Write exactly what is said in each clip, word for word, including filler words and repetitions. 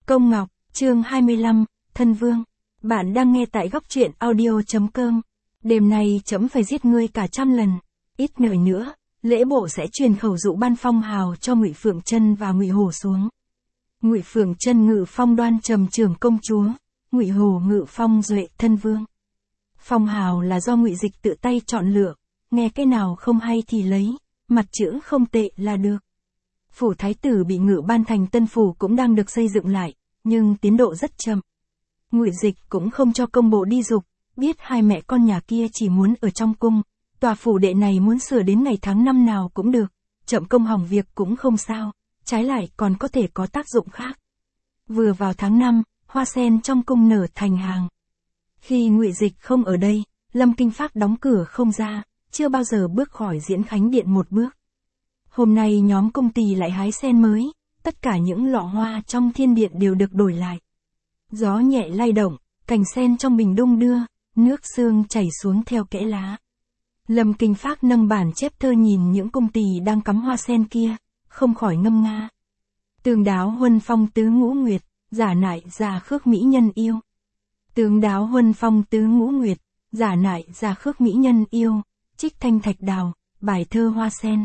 Công Ngọc, chương hai mươi lăm, Thân Vương. Bạn đang nghe tại góc truyện audio.com. Đêm nay trẫm phải giết ngươi cả trăm lần. Ít ngợi nữa, lễ bộ sẽ truyền khẩu dụ ban phong hào cho Ngụy Phượng Chân và Ngụy Hổ xuống. Ngụy Phượng Chân ngự phong đoan trầm trưởng công chúa, Ngụy Hổ ngự phong duệ thân vương. Phong hào là do Ngụy Dịch tự tay chọn lựa, nghe cái nào không hay thì lấy, mặt chữ không tệ là được. Phủ thái tử bị ngự ban thành tân phủ cũng đang được xây dựng lại, nhưng tiến độ rất chậm. Ngụy Dịch cũng không cho công bộ đi dục, biết hai mẹ con nhà kia chỉ muốn ở trong cung, tòa phủ đệ này muốn sửa đến ngày tháng năm nào cũng được, chậm công hỏng việc cũng không sao, trái lại còn có thể có tác dụng khác. Vừa vào tháng năm, hoa sen trong cung nở thành hàng. Khi Ngụy Dịch không ở đây, Lâm Kinh Phác đóng cửa không ra, chưa bao giờ bước khỏi diễn khánh điện một bước. Hôm nay nhóm công tỳ lại hái sen mới, tất cả những lọ hoa trong thiên điện đều được đổi lại. Gió nhẹ lay động, cành sen trong bình đung đưa, nước sương chảy xuống theo kẽ lá. Lâm Kinh Phác nâng bản chép thơ nhìn những công tỳ đang cắm hoa sen kia, không khỏi ngâm nga. Tường đáo huân phong tứ ngũ nguyệt, giả nại già khước mỹ nhân yêu. Tường đáo huân phong tứ ngũ nguyệt, giả nại già khước mỹ nhân yêu, trích thanh thạch đào, bài thơ hoa sen.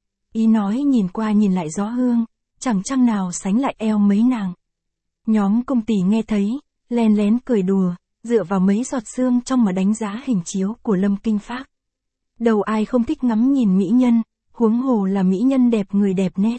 Ý nói nhìn qua nhìn lại gió hương, chẳng chăng nào sánh lại eo mấy nàng. Nhóm công tỳ nghe thấy, len lén cười đùa, dựa vào mấy giọt sương trong mà đánh giá hình chiếu của Lâm Kinh Phác. Đâu ai không thích ngắm nhìn mỹ nhân, huống hồ là mỹ nhân đẹp người đẹp nét.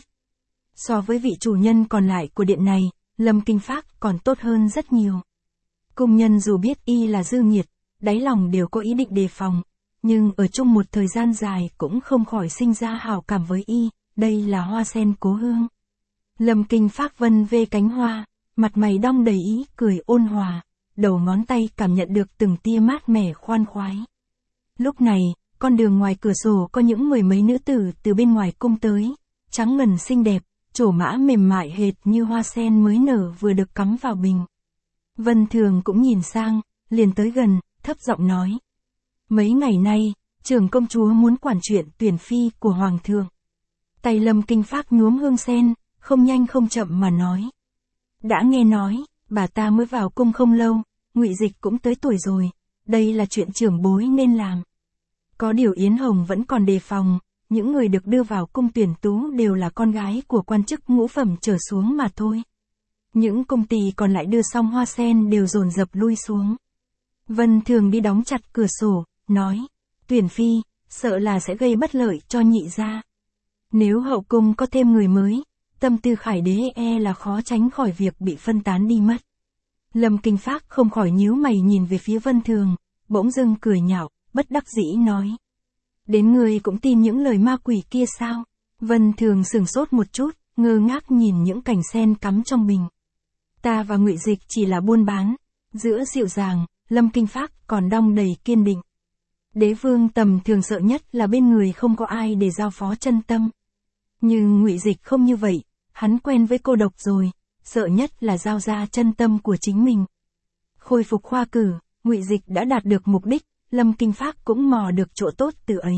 So với vị chủ nhân còn lại của điện này, Lâm Kinh Phác còn tốt hơn rất nhiều. Cung nhân dù biết y là dư nghiệt, đáy lòng đều có ý định đề phòng, nhưng ở chung một thời gian dài cũng không khỏi sinh ra hảo cảm với y, đây là hoa sen cố hương. Lâm Kinh Phác vân vê cánh hoa, mặt mày đong đầy ý cười ôn hòa, đầu ngón tay cảm nhận được từng tia mát mẻ khoan khoái. Lúc này, con đường ngoài cửa sổ có những mười mấy nữ tử từ bên ngoài cung tới, trắng ngần xinh đẹp, trổ mã mềm mại hệt như hoa sen mới nở vừa được cắm vào bình. Vân Thường cũng nhìn sang, liền tới gần, thấp giọng nói. Mấy ngày nay, trưởng công chúa muốn quản chuyện tuyển phi của hoàng thượng. Tay Lâm Kinh Phác nhuốm hương sen, không nhanh không chậm mà nói. Đã nghe nói, bà ta mới vào cung không lâu, Ngụy Dịch cũng tới tuổi rồi, đây là chuyện trưởng bối nên làm. Có điều Yến Hồng vẫn còn đề phòng, những người được đưa vào cung tuyển tú đều là con gái của quan chức ngũ phẩm trở xuống mà thôi. Những công tỳ còn lại đưa xong hoa sen đều dồn dập lui xuống. Vân Thường đi đóng chặt cửa sổ, nói, tuyển phi, sợ là sẽ gây bất lợi cho nhị gia. Nếu hậu cung có thêm người mới, tâm tư Khải đế e là khó tránh khỏi việc bị phân tán đi mất. Lâm Kinh Phác không khỏi nhíu mày nhìn về phía Vân Thường, bỗng dưng cười nhạo, bất đắc dĩ nói. Đến người cũng tin những lời ma quỷ kia sao? Vân Thường sửng sốt một chút, ngơ ngác nhìn những cành sen cắm trong bình. Ta và Ngụy Dịch chỉ là buôn bán, giữa dịu dàng, Lâm Kinh Phác còn đong đầy kiên định. Đế vương tầm thường sợ nhất là bên người không có ai để giao phó chân tâm. Nhưng Ngụy Dịch không như vậy, hắn quen với cô độc rồi, sợ nhất là giao ra chân tâm của chính mình. Khôi phục khoa cử, Ngụy Dịch đã đạt được mục đích, Lâm Kinh Phác cũng mò được chỗ tốt từ ấy.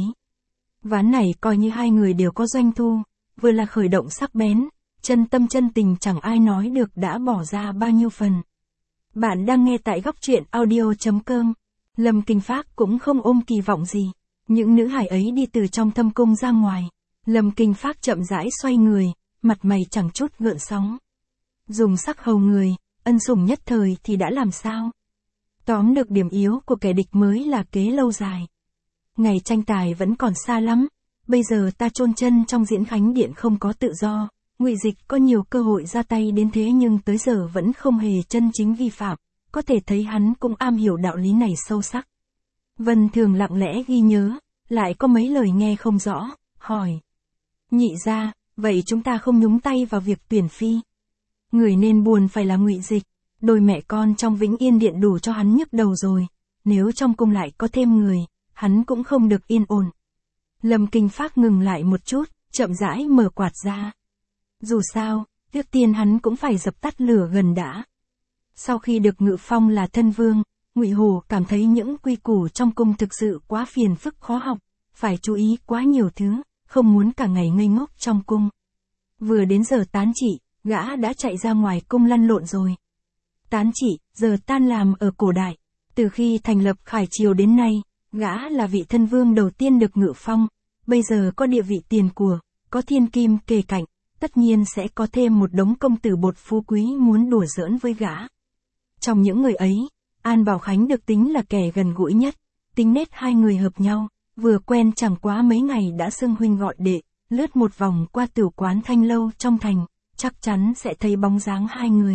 Ván này coi như hai người đều có doanh thu, vừa là khởi động sắc bén, chân tâm chân tình chẳng ai nói được đã bỏ ra bao nhiêu phần. Bạn đang nghe tại góc truyện audio.com. Lâm Kinh Phác cũng không ôm kỳ vọng gì. Những nữ hài ấy đi từ trong thâm cung ra ngoài. Lâm Kinh Phác chậm rãi xoay người, mặt mày chẳng chút gợn sóng. Dùng sắc hầu người, ân sủng nhất thời thì đã làm sao? Tóm được điểm yếu của kẻ địch mới là kế lâu dài. Ngày tranh tài vẫn còn xa lắm, bây giờ ta chôn chân trong diễn khánh điện không có tự do. Ngụy Dịch có nhiều cơ hội ra tay đến thế nhưng tới giờ vẫn không hề chân chính vi phạm, có thể thấy hắn cũng am hiểu đạo lý này sâu sắc. Vân Thường lặng lẽ ghi nhớ, lại có mấy lời nghe không rõ, hỏi. Nhị gia, vậy chúng ta không nhúng tay vào việc tuyển phi. Người nên buồn phải là Ngụy Dịch, đôi mẹ con trong Vĩnh Yên điện đủ cho hắn nhức đầu rồi, nếu trong cung lại có thêm người, hắn cũng không được yên ổn. Lâm Kinh Phác ngừng lại một chút, chậm rãi mở quạt ra. Dù sao, trước tiên hắn cũng phải dập tắt lửa gần đã. Sau khi được ngự phong là thân vương, Ngụy Hổ cảm thấy những quy củ trong cung thực sự quá phiền phức khó học, phải chú ý quá nhiều thứ, không muốn cả ngày ngây ngốc trong cung. Vừa đến giờ tán trị, gã đã chạy ra ngoài cung lăn lộn rồi. Tán chỉ, giờ tan làm ở cổ đại. Từ khi thành lập Khải Triều đến nay, gã là vị thân vương đầu tiên được ngự phong, bây giờ có địa vị tiền của, có thiên kim kề cạnh, tất nhiên sẽ có thêm một đống công tử bột phú quý muốn đùa giỡn với gã. Trong những người ấy, An Bảo Khánh được tính là kẻ gần gũi nhất, tính nết hai người hợp nhau, vừa quen chẳng quá mấy ngày đã xưng huynh gọi đệ, lướt một vòng qua tử quán Thanh Lâu trong thành, chắc chắn sẽ thấy bóng dáng hai người.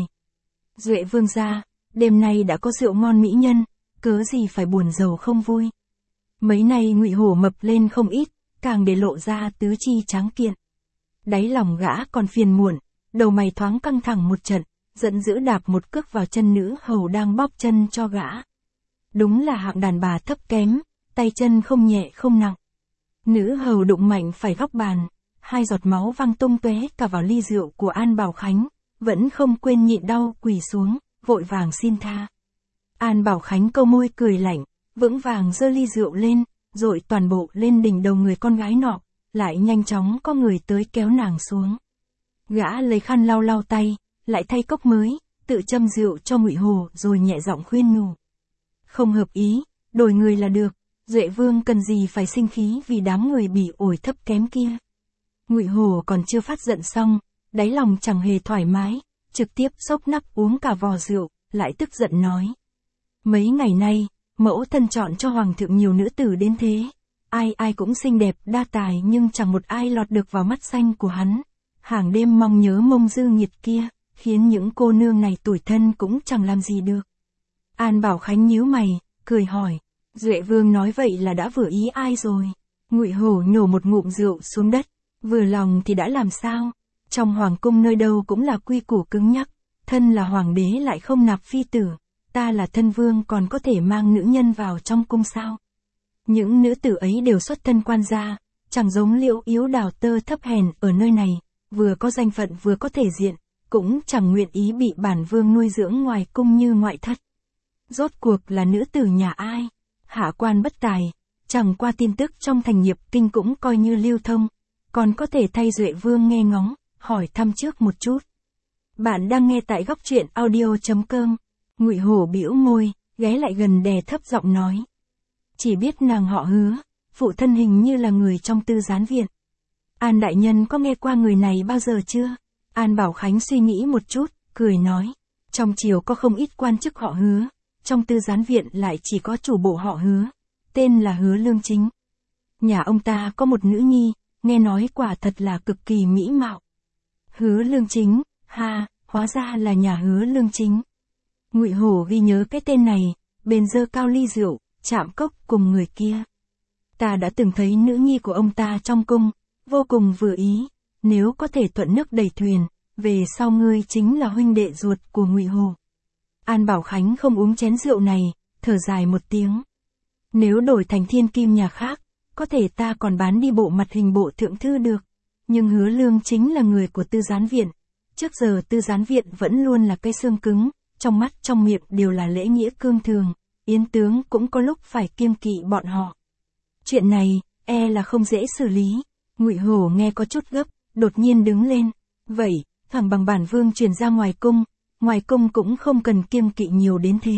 Duệ vương gia, đêm nay đã có rượu ngon mỹ nhân, cớ gì phải buồn rầu không vui. Mấy nay Ngụy Hổ mập lên không ít, càng để lộ ra tứ chi tráng kiện. Đáy lòng gã còn phiền muộn, đầu mày thoáng căng thẳng một trận, giận dữ đạp một cước vào chân nữ hầu đang bóp chân cho gã. Đúng là hạng đàn bà thấp kém, tay chân không nhẹ không nặng. Nữ hầu đụng mạnh phải góc bàn, hai giọt máu văng tung tóe cả vào ly rượu của An Bảo Khánh, vẫn không quên nhịn đau quỳ xuống, vội vàng xin tha. An Bảo Khánh câu môi cười lạnh, vững vàng giơ ly rượu lên, dội toàn bộ lên đỉnh đầu người con gái nọ, lại nhanh chóng có người tới kéo nàng xuống. Gã lấy khăn lau lau tay, lại thay cốc mới, tự châm rượu cho Ngụy Hổ rồi nhẹ giọng khuyên nhủ. Không hợp ý, đổi người là được, Duệ vương cần gì phải sinh khí vì đám người bị ổi thấp kém kia. Ngụy Hổ còn chưa phát giận xong, đáy lòng chẳng hề thoải mái, trực tiếp xốc nắp uống cả vò rượu, lại tức giận nói. Mấy ngày nay, mẫu thân chọn cho hoàng thượng nhiều nữ tử đến thế, ai ai cũng xinh đẹp đa tài nhưng chẳng một ai lọt được vào mắt xanh của hắn. Hàng đêm mong nhớ mông dư nhiệt kia, khiến những cô nương này tủi thân cũng chẳng làm gì được. An Bảo Khánh nhíu mày, cười hỏi, Duệ vương nói vậy là đã vừa ý ai rồi? Ngụy Hổ nhổ một ngụm rượu xuống đất, vừa lòng thì đã làm sao? Trong hoàng cung nơi đâu cũng là quy củ cứng nhắc, thân là hoàng đế lại không nạp phi tử, ta là thân vương còn có thể mang nữ nhân vào trong cung sao? Những nữ tử ấy đều xuất thân quan gia, chẳng giống Liễu Yếu Đào tơ thấp hèn ở nơi này, vừa có danh phận vừa có thể diện, cũng chẳng nguyện ý bị bản vương nuôi dưỡng ngoài cung như ngoại thất. Rốt cuộc là nữ tử nhà ai? Hạ quan bất tài, chẳng qua tin tức trong thành nghiệp kinh cũng coi như lưu thông, còn có thể thay Duệ vương nghe ngóng, hỏi thăm trước một chút. Bạn đang nghe tại góc truyện audio chấm com. Ngụy Hổ bĩu môi, ghé lại gần đè thấp giọng nói. Chỉ biết nàng họ Hứa, phụ thân hình như là người trong Tư Gián Viện. An đại nhân có nghe qua người này bao giờ chưa? An Bảo Khánh suy nghĩ một chút, cười nói. Trong triều có không ít quan chức họ Hứa, trong Tư Gián Viện lại chỉ có chủ bộ họ Hứa, tên là Hứa Lương Chính. Nhà ông ta có một nữ nhi, nghe nói quả thật là cực kỳ mỹ mạo. Hứa Lương Chính, ha, hóa ra là nhà Hứa Lương Chính. Ngụy Hổ ghi nhớ cái tên này, bèn giơ cao ly rượu, chạm cốc cùng người kia. Ta đã từng thấy nữ nhi của ông ta trong cung, vô cùng vừa ý, nếu có thể thuận nước đẩy thuyền, về sau ngươi chính là huynh đệ ruột của Ngụy Hổ. An Bảo Khánh không uống chén rượu này, thở dài một tiếng. Nếu đổi thành thiên kim nhà khác, có thể ta còn bán đi bộ mặt hình bộ thượng thư được, nhưng Hứa Lương chính là người của Tư Gián Viện. Trước giờ Tư Gián Viện vẫn luôn là cây xương cứng, trong mắt trong miệng đều là lễ nghĩa cương thường, Yến tướng cũng có lúc phải kiêng kỵ bọn họ. Chuyện này, e là không dễ xử lý. Ngụy Hổ nghe có chút gấp, đột nhiên đứng lên. Vậy, thẳng bằng bản vương truyền ra ngoài cung, ngoài cung cũng không cần kiêng kỵ nhiều đến thế.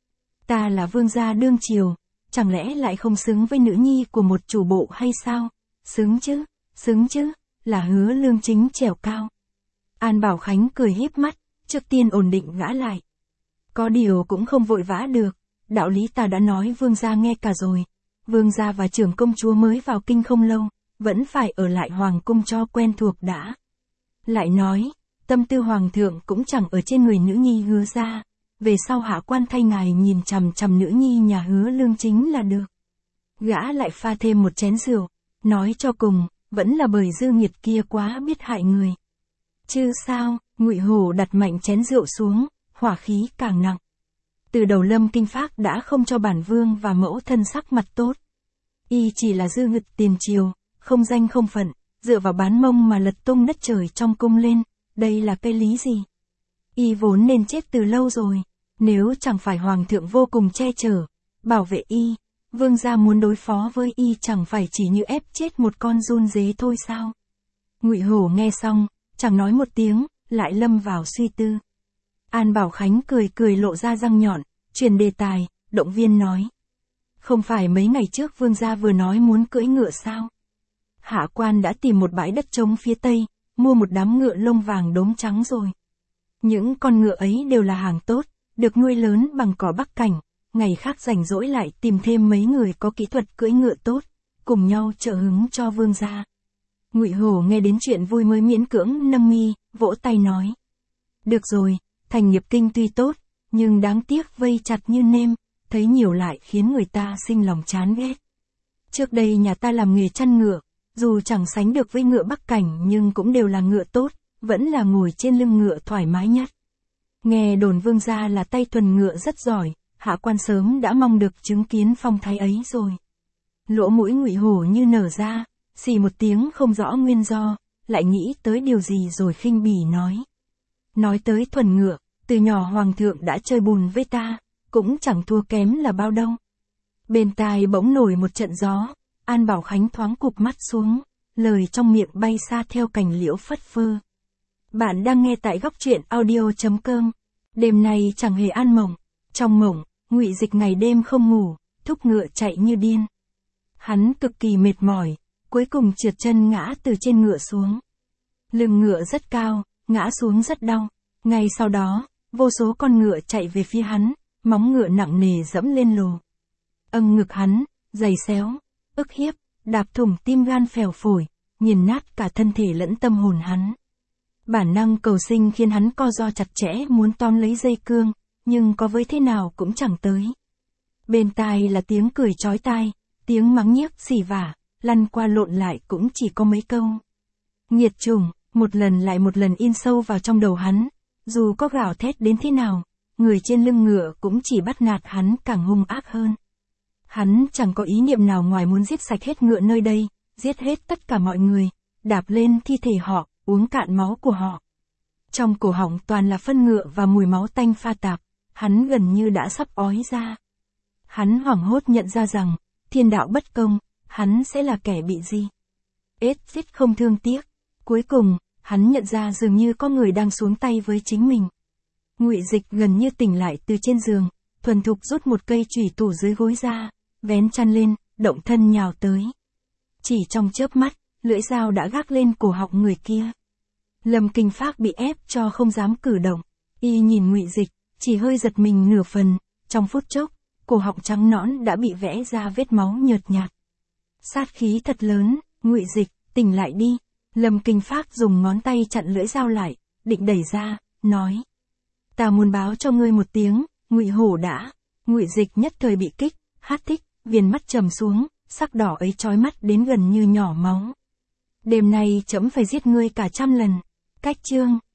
Ta là vương gia đương triều, chẳng lẽ lại không xứng với nữ nhi của một chủ bộ hay sao? Xứng chứ, xứng chứ, là Hứa Lương Chính trèo cao. An Bảo Khánh cười híp mắt, trước tiên ổn định gã lại. Có điều cũng không vội vã được, đạo lý ta đã nói vương gia nghe cả rồi. Vương gia và trưởng công chúa mới vào kinh không lâu, vẫn phải ở lại hoàng cung cho quen thuộc đã. Lại nói, tâm tư hoàng thượng cũng chẳng ở trên người nữ nhi Hứa gia, về sau hạ quan thay ngài nhìn chằm chằm nữ nhi nhà Hứa Lương Chính là được. Gã lại pha thêm một chén rượu, nói cho cùng, vẫn là bởi dư nghiệt kia quá biết hại người. Chứ sao? Ngụy Hổ đặt mạnh chén rượu xuống, hỏa khí càng nặng. Từ đầu Lâm Kinh Phác đã không cho bản vương và mẫu thân sắc mặt tốt. Y chỉ là dư nghịch tiền triều, không danh không phận, dựa vào bán mông mà lật tung đất trời trong cung lên, đây là cái lý gì? Y vốn nên chết từ lâu rồi, nếu chẳng phải hoàng thượng vô cùng che chở, bảo vệ Y, vương gia muốn đối phó với Y chẳng phải chỉ như ép chết một con giun dế thôi sao? Ngụy Hổ nghe xong, chẳng nói một tiếng, lại lâm vào suy tư. An Bảo Khánh cười cười lộ ra răng nhọn, chuyển đề tài, động viên nói. Không phải mấy ngày trước vương gia vừa nói muốn cưỡi ngựa sao? Hạ quan đã tìm một bãi đất trống phía tây, mua một đám ngựa lông vàng đốm trắng rồi. Những con ngựa ấy đều là hàng tốt, được nuôi lớn bằng cỏ Bắc Cảnh, ngày khác rảnh rỗi lại tìm thêm mấy người có kỹ thuật cưỡi ngựa tốt, cùng nhau trợ hứng cho vương gia. Ngụy Hổ nghe đến chuyện vui mới miễn cưỡng nâng mi, vỗ tay nói. Được rồi, thành nghiệp kinh tuy tốt, nhưng đáng tiếc vây chặt như nêm, thấy nhiều lại khiến người ta sinh lòng chán ghét. Trước đây nhà ta làm nghề chăn ngựa, dù chẳng sánh được với ngựa Bắc Cảnh nhưng cũng đều là ngựa tốt, vẫn là ngồi trên lưng ngựa thoải mái nhất. Nghe đồn vương gia là tay thuần ngựa rất giỏi, hạ quan sớm đã mong được chứng kiến phong thái ấy rồi. Lỗ mũi Ngụy Hổ như nở ra, xì một tiếng không rõ nguyên do, lại nghĩ tới điều gì rồi khinh bỉ nói. Nói tới thuần ngựa, từ nhỏ hoàng thượng đã chơi bùn với ta, cũng chẳng thua kém là bao đâu. Bên tai bỗng nổi một trận gió, An Bảo Khánh thoáng cụp mắt xuống, lời trong miệng bay xa theo cành liễu phất phơ. Bạn đang nghe tại góc truyện audio chấm com. Đêm nay chẳng hề an mộng, trong mộng, Ngụy Dịch ngày đêm không ngủ, thúc ngựa chạy như điên. Hắn cực kỳ mệt mỏi, cuối cùng trượt chân ngã từ trên ngựa xuống. Lưng ngựa rất cao, ngã xuống rất đau. Ngay sau đó, vô số con ngựa chạy về phía hắn, móng ngựa nặng nề dẫm lên lồ. Âng ngực hắn, giày xéo, ức hiếp, đạp thủng tim gan phèo phổi, nghiền nát cả thân thể lẫn tâm hồn hắn. Bản năng cầu sinh khiến hắn co ro chặt chẽ muốn tóm lấy dây cương, nhưng có với thế nào cũng chẳng tới. Bên tai là tiếng cười chói tai, tiếng mắng nhiếc xỉ vả, lăn qua lộn lại cũng chỉ có mấy câu. Nghiệt chủng, một lần lại một lần in sâu vào trong đầu hắn, dù có gào thét đến thế nào, người trên lưng ngựa cũng chỉ bắt nạt hắn càng hung ác hơn. Hắn chẳng có ý niệm nào ngoài muốn giết sạch hết ngựa nơi đây, giết hết tất cả mọi người, đạp lên thi thể họ, uống cạn máu của họ. Trong cổ họng toàn là phân ngựa và mùi máu tanh pha tạp, hắn gần như đã sắp ói ra. Hắn hoảng hốt nhận ra rằng, thiên đạo bất công, hắn sẽ là kẻ bị gì? Ết giết không thương tiếc. Cuối cùng, hắn nhận ra dường như có người đang xuống tay với chính mình. Ngụy Dịch gần như tỉnh lại từ trên giường, thuần thục rút một cây chùy thủ dưới gối ra, vén chăn lên, động thân nhào tới. Chỉ trong chớp mắt, lưỡi dao đã gác lên cổ họng người kia. Lâm Kinh Phác bị ép cho không dám cử động, y nhìn Ngụy Dịch, chỉ hơi giật mình nửa phần, trong phút chốc, cổ họng trắng nõn đã bị vẽ ra vết máu nhợt nhạt. Sát khí thật lớn, Ngụy Dịch, tỉnh lại đi. Lâm Kinh Phác dùng ngón tay chặn lưỡi dao lại, định đẩy ra, nói. Ta muốn báo cho ngươi một tiếng, Ngụy Hổ đã. Ngụy Dịch nhất thời bị kích, hát thích, viền mắt trầm xuống, sắc đỏ ấy chói mắt đến gần như nhỏ máu. Đêm nay trẫm phải giết ngươi cả trăm lần. Cách chương.